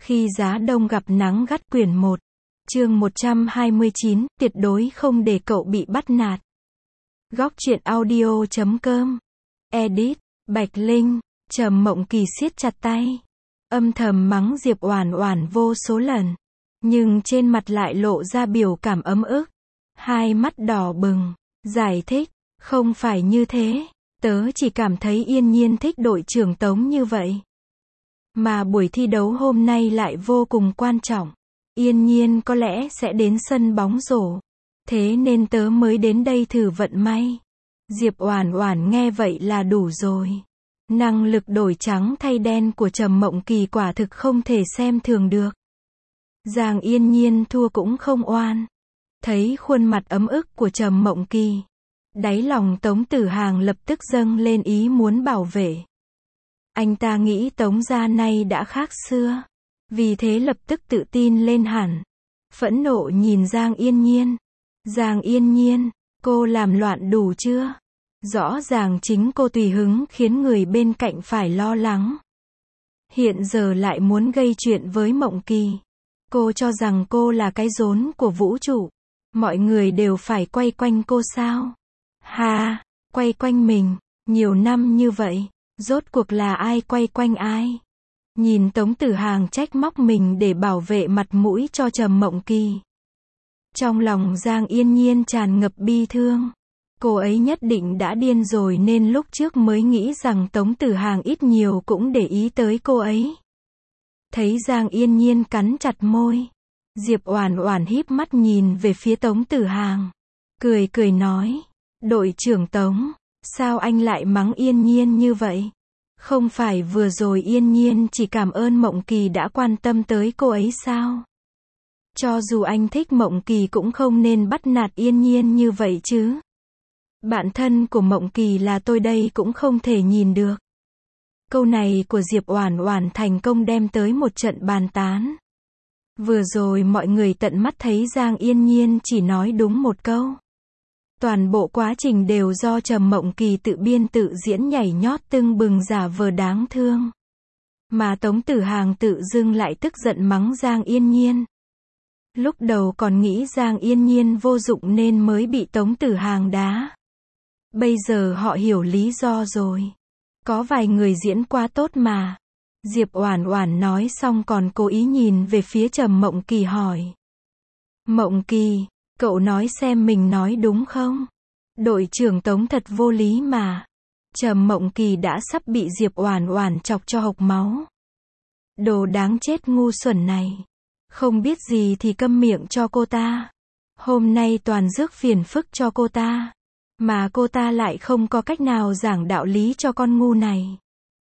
Khi giá đông gặp nắng gắt quyển 1. Chương 129, tuyệt đối không để cậu bị bắt nạt. Góc truyện audio.com. Edit, Bạch Linh. Trầm Mộng Kỳ siết chặt tay. Âm thầm mắng Diệp Oản Oản vô số lần. Nhưng trên mặt lại lộ ra biểu cảm ấm ức. Hai mắt đỏ bừng. Giải thích, không phải như thế. Tớ chỉ cảm thấy Yên Nhiên thích đội trưởng Tống như vậy. Mà buổi thi đấu hôm nay lại vô cùng quan trọng. Yên Nhiên có lẽ sẽ đến sân bóng rổ. Thế nên tớ mới đến đây thử vận may. Diệp Oản Oản nghe vậy là đủ rồi. Năng lực đổi trắng thay đen của Trầm Mộng Kỳ quả thực không thể xem thường được. Giang Yên Nhiên thua cũng không oan. Thấy khuôn mặt ấm ức của Trầm Mộng Kỳ, đáy lòng Tống Tử Hàng lập tức dâng lên ý muốn bảo vệ. Anh ta nghĩ Tống gia nay đã khác xưa, vì thế lập tức tự tin lên hẳn. Phẫn nộ nhìn Giang Yên Nhiên. Giang Yên Nhiên, cô làm loạn đủ chưa? Rõ ràng chính cô tùy hứng khiến người bên cạnh phải lo lắng. Hiện giờ lại muốn gây chuyện với Mộng Kỳ. Cô cho rằng cô là cái rốn của vũ trụ. Mọi người đều phải quay quanh cô sao? Ha, quay quanh mình, nhiều năm như vậy, rốt cuộc là ai quay quanh ai? Nhìn Tống Tử Hàng trách móc mình để bảo vệ mặt mũi cho Trầm Mộng Kỳ. Trong lòng Giang Yên Nhiên tràn ngập bi thương. Cô ấy nhất định đã điên rồi nên lúc trước mới nghĩ rằng Tống Tử Hàng ít nhiều cũng để ý tới cô ấy. Thấy Giang Yên Nhiên cắn chặt môi, Diệp Oản Oản híp mắt nhìn về phía Tống Tử Hàng. Cười cười nói, đội trưởng Tống, sao anh lại mắng Yên Nhiên như vậy? Không phải vừa rồi Yên Nhiên chỉ cảm ơn Mộng Kỳ đã quan tâm tới cô ấy sao? Cho dù anh thích Mộng Kỳ cũng không nên bắt nạt Yên Nhiên như vậy chứ. Bạn thân của Mộng Kỳ là tôi đây cũng không thể nhìn được. Câu này của Diệp Oản Oản thành công đem tới một trận bàn tán. Vừa rồi mọi người tận mắt thấy Giang Yên Nhiên chỉ nói đúng một câu. Toàn bộ quá trình đều do Trầm Mộng Kỳ tự biên tự diễn nhảy nhót tưng bừng giả vờ đáng thương. Mà Tống Tử Hàng tự dưng lại tức giận mắng Giang Yên Nhiên. Lúc đầu còn nghĩ Giang Yên Nhiên vô dụng nên mới bị Tống Tử Hàng đá. Bây giờ họ hiểu lý do rồi. Có vài người diễn quá tốt mà. Diệp Oản Oản nói xong còn cố ý nhìn về phía Trầm Mộng Kỳ hỏi. Mộng Kỳ, cậu nói xem mình nói đúng không? Đội trưởng Tống thật vô lý mà. Trầm Mộng Kỳ đã sắp bị Diệp Oản Oản chọc cho hộc máu. Đồ đáng chết ngu xuẩn này. Không biết gì thì câm miệng cho cô ta. Hôm nay toàn rước phiền phức cho cô ta. Mà cô ta lại không có cách nào giảng đạo lý cho con ngu này.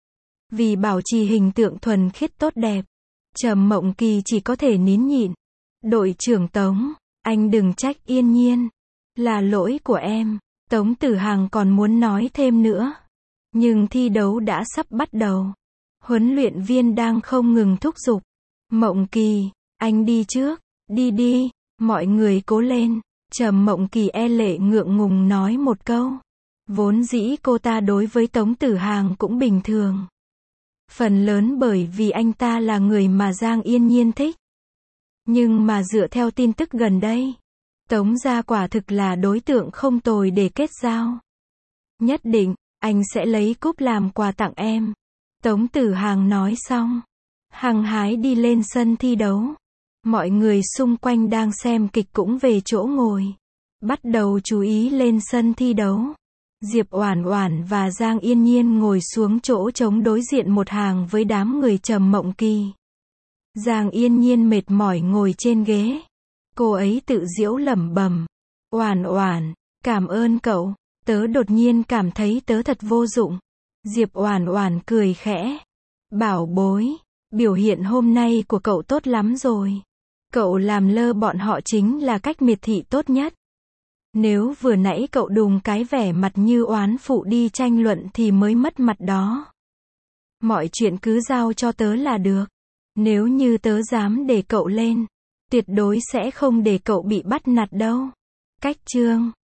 Vì bảo trì hình tượng thuần khiết tốt đẹp, Trầm Mộng Kỳ chỉ có thể nín nhịn. Đội trưởng Tống, anh đừng trách Yên Nhiên. Là lỗi của em. Tống Tử Hàng còn muốn nói thêm nữa. Nhưng thi đấu đã sắp bắt đầu. Huấn luyện viên đang không ngừng thúc giục. Mộng Kỳ, anh đi trước, đi đi, mọi người cố lên. Trầm Mộng Kỳ e lệ ngượng ngùng nói một câu. Vốn dĩ cô ta đối với Tống Tử Hàng cũng bình thường. Phần lớn bởi vì anh ta là người mà Giang Yên Nhiên thích. Nhưng mà dựa theo tin tức gần đây, Tống gia quả thực là đối tượng không tồi để kết giao. Nhất định, anh sẽ lấy cúp làm quà tặng em. Tống Tử Hàng nói xong, hăng hái đi lên sân thi đấu. Mọi người xung quanh đang xem kịch cũng về chỗ ngồi. Bắt đầu chú ý lên sân thi đấu. Diệp Oản Oản và Giang Yên Nhiên ngồi xuống chỗ trống đối diện một hàng với đám người Trầm Mộng Kỳ. Giang Yên Nhiên mệt mỏi ngồi trên ghế. Cô ấy tự giễu lẩm bẩm. Oản Oản, cảm ơn cậu. Tớ đột nhiên cảm thấy tớ thật vô dụng. Diệp Oản Oản cười khẽ. Bảo bối, biểu hiện hôm nay của cậu tốt lắm rồi. Cậu làm lơ bọn họ chính là cách miệt thị tốt nhất. Nếu vừa nãy cậu đùng cái vẻ mặt như oán phụ đi tranh luận thì mới mất mặt đó. Mọi chuyện cứ giao cho tớ là được. Nếu như tớ dám để cậu lên, tuyệt đối sẽ không để cậu bị bắt nạt đâu. Cách chương